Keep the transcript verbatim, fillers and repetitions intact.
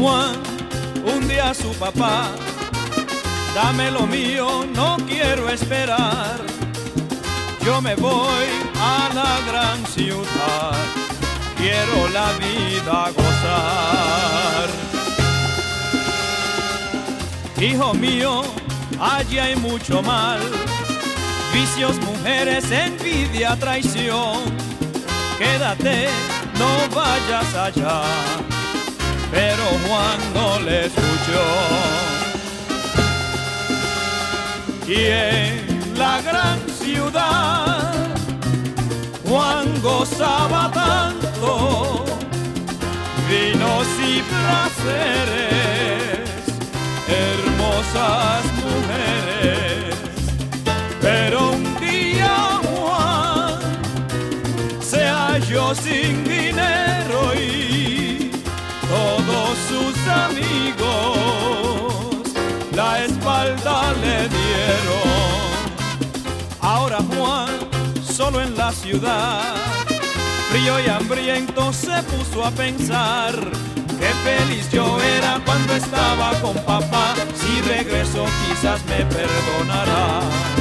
Juan un día a su papá: dame lo mío, no quiero esperar. Yo me voy a la gran ciudad, quiero la vida gozar. Hijo mío, allí hay mucho mal, vicios, mujeres, envidia, traición. Quédate, no vayas allá. Pero Juan no le escuchó. Y en la gran ciudad Juan gozaba tanto vinos y placeres, hermosas mujeres. Pero un día Juan se halló sin dinero y todos sus amigos la espalda le dieron. Ahora Juan, solo en la ciudad, frío y hambriento, se puso a pensar: qué feliz yo era cuando estaba con papá, si regreso quizás me perdonará.